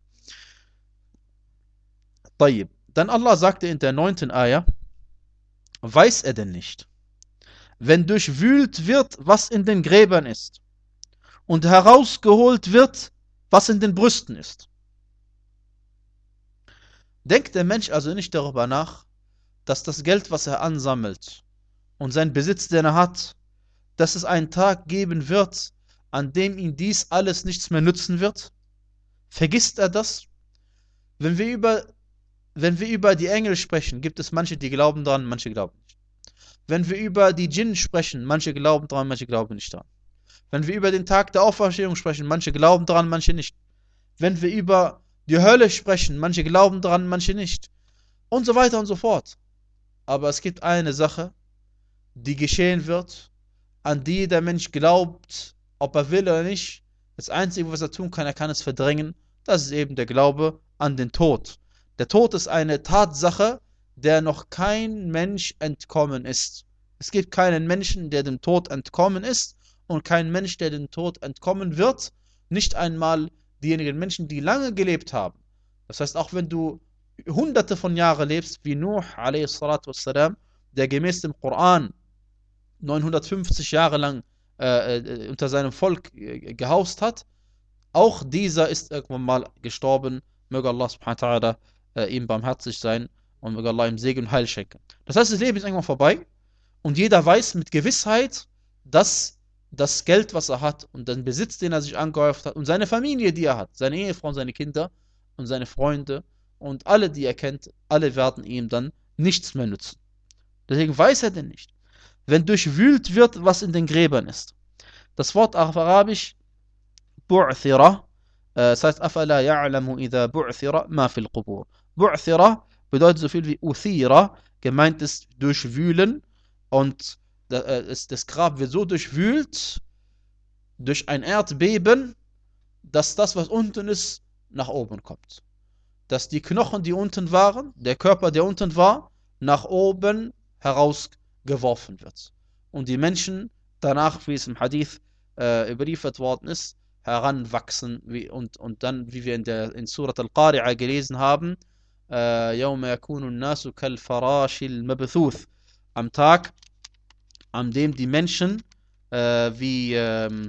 Tayyib. Dann Allah sagte in der neunten Ayah, weiß er denn nicht, wenn durchwühlt wird, was in den Gräbern ist und herausgeholt wird, was in den Brüsten ist. Denkt der Mensch also nicht darüber nach, dass das Geld, was er ansammelt und sein Besitz, den er hat, dass es einen Tag geben wird, an dem ihm dies alles nichts mehr nützen wird? Vergisst er das? Wenn wir über, wenn wir über die Engel sprechen, gibt es manche, die glauben daran, manche glauben nicht. Wenn wir über die Djinn sprechen, manche glauben daran, manche glauben nicht daran. Wenn wir über den Tag der Auferstehung sprechen, manche glauben daran, manche nicht. Wenn wir über die Hölle sprechen, manche glauben daran, manche nicht. Und so weiter und so fort. Aber es gibt eine Sache, die geschehen wird, an die der Mensch glaubt, ob er will oder nicht. Das Einzige, was er tun kann, er kann es verdrängen. Das ist eben der Glaube an den Tod. Der Tod ist eine Tatsache, der noch kein Mensch entkommen ist. Es gibt keinen Menschen, der dem Tod entkommen ist und kein Mensch, der dem Tod entkommen wird. Nicht einmal diejenigen Menschen, die lange gelebt haben. Das heißt, auch wenn du hunderte von Jahren lebst, wie Nuh, a s, der gemäß dem Koran neunhundertfünfzig Jahre lang äh, äh, unter seinem Volk äh, gehaust hat, auch dieser ist irgendwann mal gestorben. Möge Allah subhanahu wa ta'ala äh, ihm barmherzig sein und möge Allah ihm Segen und Heil schenken. Das heißt, das Leben ist irgendwann vorbei und jeder weiß mit Gewissheit, dass das Geld, was er hat und den Besitz, den er sich angehäuft hat und seine Familie, die er hat, seine Ehefrau und seine Kinder und seine Freunde und alle, die er kennt, alle werden ihm dann nichts mehr nützen. Deswegen weiß er denn nicht. Wenn durchwühlt wird, was in den Gräbern ist. Das Wort auf Arabisch bu'thira, das heißt afala ya'lamu idha bu'thira ma fil qubur. Bu'thira bedeutet so viel wie uthira, gemeint ist durchwühlen und das Grab wird so durchwühlt durch ein Erdbeben, dass das, was unten ist, nach oben kommt. Dass die Knochen, die unten waren, der Körper, der unten war, nach oben herausgeworfen wird. Und die Menschen danach, wie es im Hadith äh, überliefert worden ist, heranwachsen wie, und, und dann, wie wir in der in Surat Al-Qari'a gelesen haben, يَوْمَ يَكُونُ النَّاسُ كَالْفَرَاشِ الْمَبْثُوثِ, am Tag, an dem die Menschen äh, wie, ähm,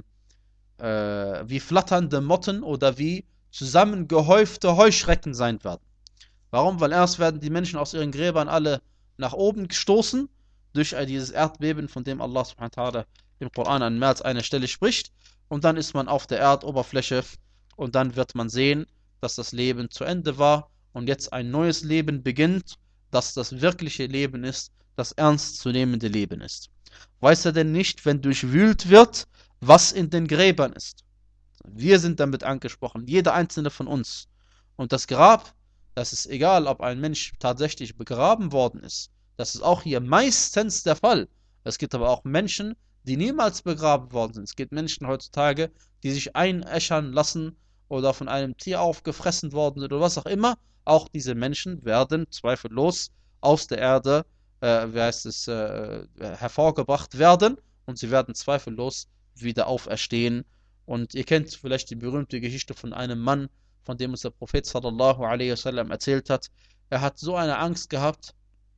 äh, wie flatternde Motten oder wie zusammengehäufte Heuschrecken sein werden. Warum? Weil erst werden die Menschen aus ihren Gräbern alle nach oben gestoßen durch dieses Erdbeben, von dem Allah subhanahu wa ta'ala im Koran an mehr als einer Stelle spricht, und dann ist man auf der Erdoberfläche und dann wird man sehen, dass das Leben zu Ende war und jetzt ein neues Leben beginnt, das das wirkliche Leben ist, das ernstzunehmende Leben ist. Weiß er denn nicht, wenn durchwühlt wird, was in den Gräbern ist? Wir sind damit angesprochen, jeder einzelne von uns. Und das Grab, das ist egal, ob ein Mensch tatsächlich begraben worden ist. Das ist auch hier meistens der Fall. Es gibt aber auch Menschen, die niemals begraben worden sind. Es gibt Menschen heutzutage, die sich einäschern lassen oder von einem Tier aufgefressen worden sind oder was auch immer. Auch diese Menschen werden zweifellos aus der Erde äh, wie heißt es, äh, hervorgebracht werden und sie werden zweifellos wieder auferstehen. Und ihr kennt vielleicht die berühmte Geschichte von einem Mann, von dem uns der Prophet sallallahu alaihi wasallam erzählt hat. Er hat so eine Angst gehabt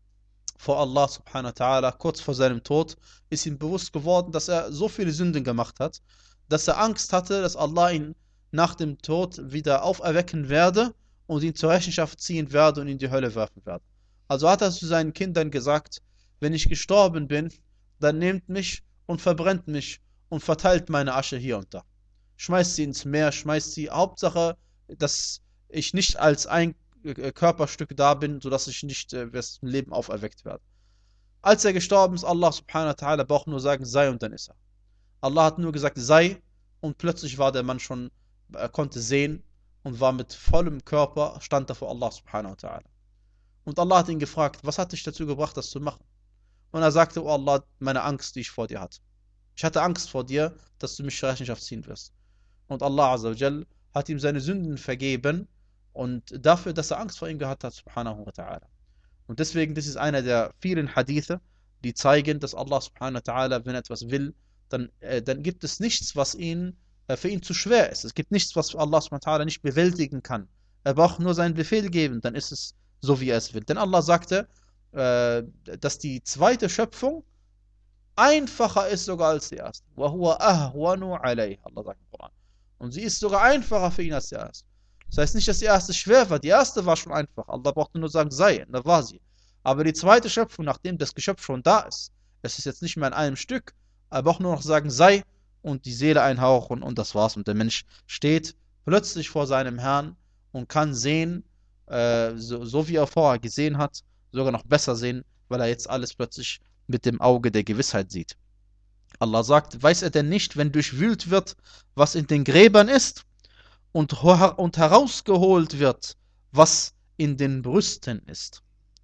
vor Allah subhanahu wa ta'ala, kurz vor seinem Tod, ist ihm bewusst geworden, dass er so viele Sünden gemacht hat, dass er Angst hatte, dass Allah ihn nach dem Tod wieder auferwecken werde und ihn zur Rechenschaft ziehen werde und in die Hölle werfen werde. Also hat er zu seinen Kindern gesagt, wenn ich gestorben bin, dann nehmt mich und verbrennt mich und verteilt meine Asche hier und da. Schmeißt sie ins Meer, schmeißt sie, Hauptsache, dass ich nicht als ein Körperstück da bin, sodass ich nicht äh, das Leben auferweckt werde. Als er gestorben ist, Allah subhanahu wa ta'ala braucht nur sagen, sei, und dann ist er. Allah hat nur gesagt, sei, und plötzlich war der Mann schon, er konnte sehen und war mit vollem Körper, stand da vor Allah subhanahu wa ta'ala. Und Allah hat ihn gefragt, was hat dich dazu gebracht, das zu machen? Und er sagte, oh Allah, meine Angst, die ich vor dir hatte. Ich hatte Angst vor dir, dass du mich zur Rechenschaft ziehen wirst. Und Allah azza wa jal hat ihm seine Sünden vergeben und dafür, dass er Angst vor ihm gehabt hat, subhanahu wa ta'ala. Und deswegen, das ist einer der vielen Hadithe, die zeigen, dass Allah subhanahu wa ta'ala, wenn er etwas will, dann, äh, dann gibt es nichts, was ihn, äh, für ihn zu schwer ist. Es gibt nichts, was Allah subhanahu wa ta'ala nicht bewältigen kann. Er braucht nur seinen Befehl geben, dann ist es so, wie er es will. Denn Allah sagte, äh, dass die zweite Schöpfung einfacher ist sogar als die erste. وَهُوَ أَهْوَنُ عَلَيْهِ, Allah sagt im Koran. Und sie ist sogar einfacher für ihn als die erste. Das heißt nicht, dass die erste schwer war. Die erste war schon einfach. Allah brauchte nur sagen, sei, und da war sie. Aber die zweite Schöpfung, nachdem das Geschöpf schon da ist, es ist jetzt nicht mehr in einem Stück, aber auch nur noch sagen, sei und die Seele einhauchen und das war's. Und der Mensch steht plötzlich vor seinem Herrn und kann sehen, äh, so, so wie er vorher gesehen hat, sogar noch besser sehen, weil er jetzt alles plötzlich mit dem Auge der Gewissheit sieht. Allah sagt, weiß er denn nicht, wenn durchwühlt wird, was in den Gräbern ist und, und herausgeholt wird, was in den Brüsten ist.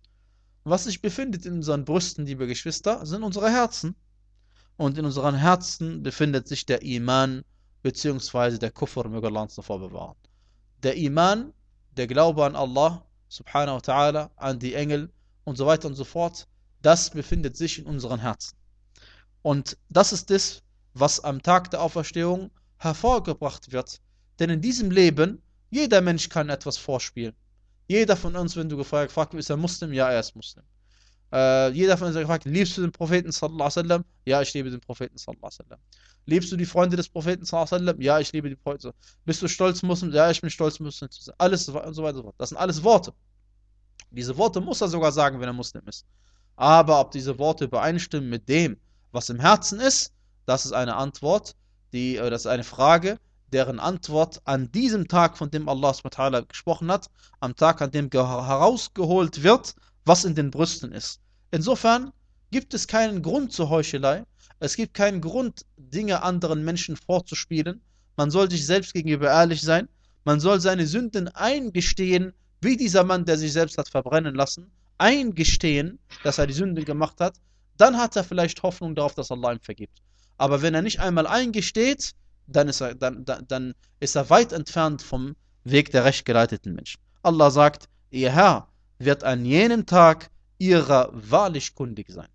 Was sich befindet in unseren Brüsten, liebe Geschwister, sind unsere Herzen. Und in unseren Herzen befindet sich der Iman bzw. der Kufr, möge Allah uns davor bewahren. Der Iman, der Glaube an Allah, subhanahu wa ta'ala, an die Engel und so weiter und so fort, das befindet sich in unseren Herzen. Und das ist das, was am Tag der Auferstehung hervorgebracht wird. Denn in diesem Leben, jeder Mensch kann etwas vorspielen. Jeder von uns, wenn du gefragt hast, ist er Muslim? Ja, er ist Muslim. Äh, jeder von uns hat gefragt, liebst du den Propheten sallallahu alaihi wasallam? Ja, ich liebe den Propheten sallallahu alaihi wasallam. Liebst du die Freunde des Propheten sallallahu alaihi wasallam? Ja, ich liebe die Freunde. Bist du stolz Muslim? Ja, ich bin stolz Muslim zu sein. Alles und so weiter und so fort. Das sind alles Worte. Diese Worte muss er sogar sagen, wenn er Muslim ist. Aber ob diese Worte übereinstimmen mit dem, was im Herzen ist, das ist eine Antwort, die, das ist eine Frage, deren Antwort an diesem Tag, von dem Allah subhanahu wa ta'ala gesprochen hat, am Tag, an dem herausgeholt wird, was in den Brüsten ist. Insofern gibt es keinen Grund zur Heuchelei, es gibt keinen Grund, Dinge anderen Menschen vorzuspielen, man soll sich selbst gegenüber ehrlich sein, man soll seine Sünden eingestehen, wie dieser Mann, der sich selbst hat verbrennen lassen, eingestehen, dass er die Sünden gemacht hat, dann hat er vielleicht Hoffnung darauf, dass Allah ihm vergibt. Aber wenn er nicht einmal eingesteht, dann ist er, dann, dann, dann ist er weit entfernt vom Weg der rechtgeleiteten Menschen. Allah sagt, ihr Herr wird an jenem Tag ihrer wahrlich kundig sein.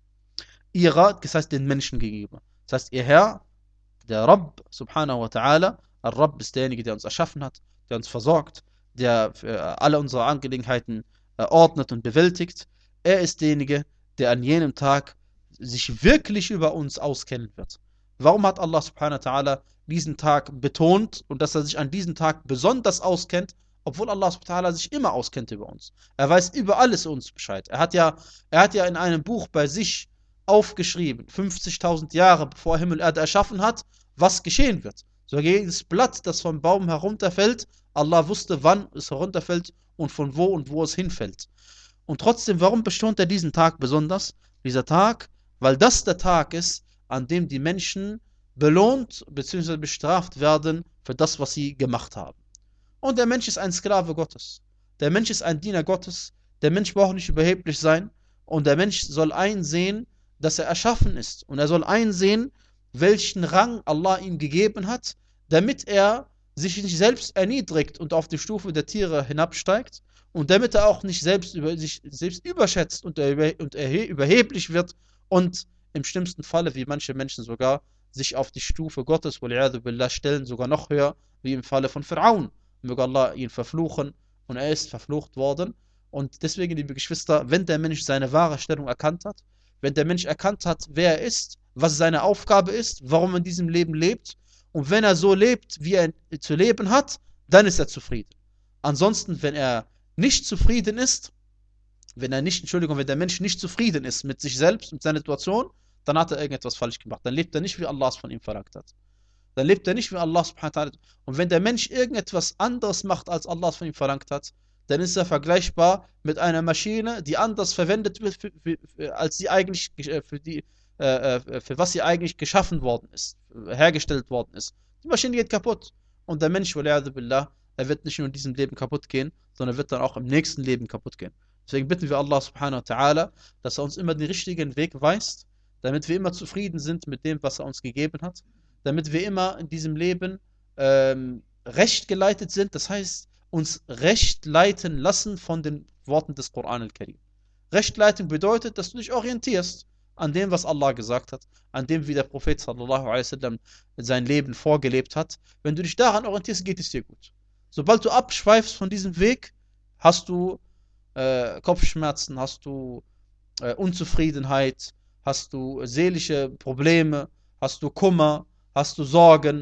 Ihrer, das heißt den Menschen gegenüber. Das heißt, ihr Herr, der Rabb, subhanahu wa ta'ala, Al-Rabb ist derjenige, der uns erschaffen hat, der uns versorgt, der für alle unsere Angelegenheiten ordnet und bewältigt. Er ist derjenige, der an jenem Tag sich wirklich über uns auskennen wird. Warum hat Allah subhanahu wa ta'ala diesen Tag betont und dass er sich an diesem Tag besonders auskennt, obwohl Allah subhanahu wa ta'ala sich immer auskennt über uns? Er weiß über alles uns Bescheid. Er hat ja, er hat ja in einem Buch bei sich aufgeschrieben, fünfzigtausend Jahre bevor Himmel und Erde erschaffen hat, was geschehen wird. So jedes Blatt, das vom Baum herunterfällt, Allah wusste, wann es herunterfällt und von wo und wo es hinfällt. Und trotzdem, warum betont er diesen Tag besonders? Dieser Tag, weil das der Tag ist, an dem die Menschen belohnt bzw. bestraft werden für das, was sie gemacht haben. Und der Mensch ist ein Sklave Gottes. Der Mensch ist ein Diener Gottes. Der Mensch braucht nicht überheblich sein. Und der Mensch soll einsehen, dass er erschaffen ist. Und er soll einsehen, welchen Rang Allah ihm gegeben hat, damit er sich nicht selbst erniedrigt und auf die Stufe der Tiere hinabsteigt und damit er auch nicht selbst über sich selbst überschätzt und, er, und er überheblich wird und im schlimmsten Falle, wie manche Menschen sogar, sich auf die Stufe Gottes billah, stellen, sogar noch höher, wie im Falle von Pharaon. Möge Allah ihn verfluchen und er ist verflucht worden. Und deswegen, liebe Geschwister, wenn der Mensch seine wahre Stellung erkannt hat, wenn der Mensch erkannt hat, wer er ist, was seine Aufgabe ist, warum er in diesem Leben lebt, und wenn er so lebt, wie er zu leben hat, dann ist er zufrieden. Ansonsten, wenn er nicht zufrieden ist, wenn er nicht, Entschuldigung, wenn der Mensch nicht zufrieden ist mit sich selbst, mit seiner Situation, dann hat er irgendetwas falsch gemacht. Dann lebt er nicht, wie Allah es von ihm verlangt hat. Dann lebt er nicht, wie Allah subhanahu wa ta'ala. Und wenn der Mensch irgendetwas anderes macht, als Allah es von ihm verlangt hat, dann ist er vergleichbar mit einer Maschine, die anders verwendet wird, für, für, für, als sie eigentlich, für, die, äh, für was sie eigentlich geschaffen worden ist, hergestellt worden ist. Die Maschine geht kaputt. Und der Mensch, billah, er wird nicht nur in diesem Leben kaputt gehen, sondern wird dann auch im nächsten Leben kaputt gehen. Deswegen bitten wir Allah subhanahu wa ta'ala, dass er uns immer den richtigen Weg weist, damit wir immer zufrieden sind mit dem, was er uns gegeben hat, damit wir immer in diesem Leben ähm, recht geleitet sind, das heißt, uns recht leiten lassen von den Worten des Koran al-Karim. Rechtleitung bedeutet, dass du dich orientierst an dem, was Allah gesagt hat, an dem, wie der Prophet sallallahu alaihi wasallam sein Leben vorgelebt hat. Wenn du dich daran orientierst, geht es dir gut. Sobald du abschweifst von diesem Weg, hast du äh, Kopfschmerzen, hast du äh, Unzufriedenheit, hast du seelische Probleme, hast du Kummer, hast du Sorgen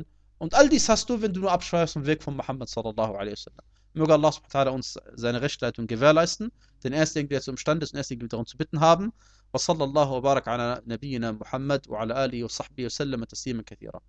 Und all dies hast du, wenn du nur abschweifst vom Weg von Muhammad sallallahu alaihi wasallam. Möge Allah subhanahu wa ta'ala uns seine Rechtsleitung gewährleisten, denn er ist derjenige, der jetzt imstande ist und er ist derjenige, der darum zu bitten haben. Wa sallallahu wa barak ala nabiyyina Muhammad wa ala alihi wa sahbihi wa sallam taslima kathira.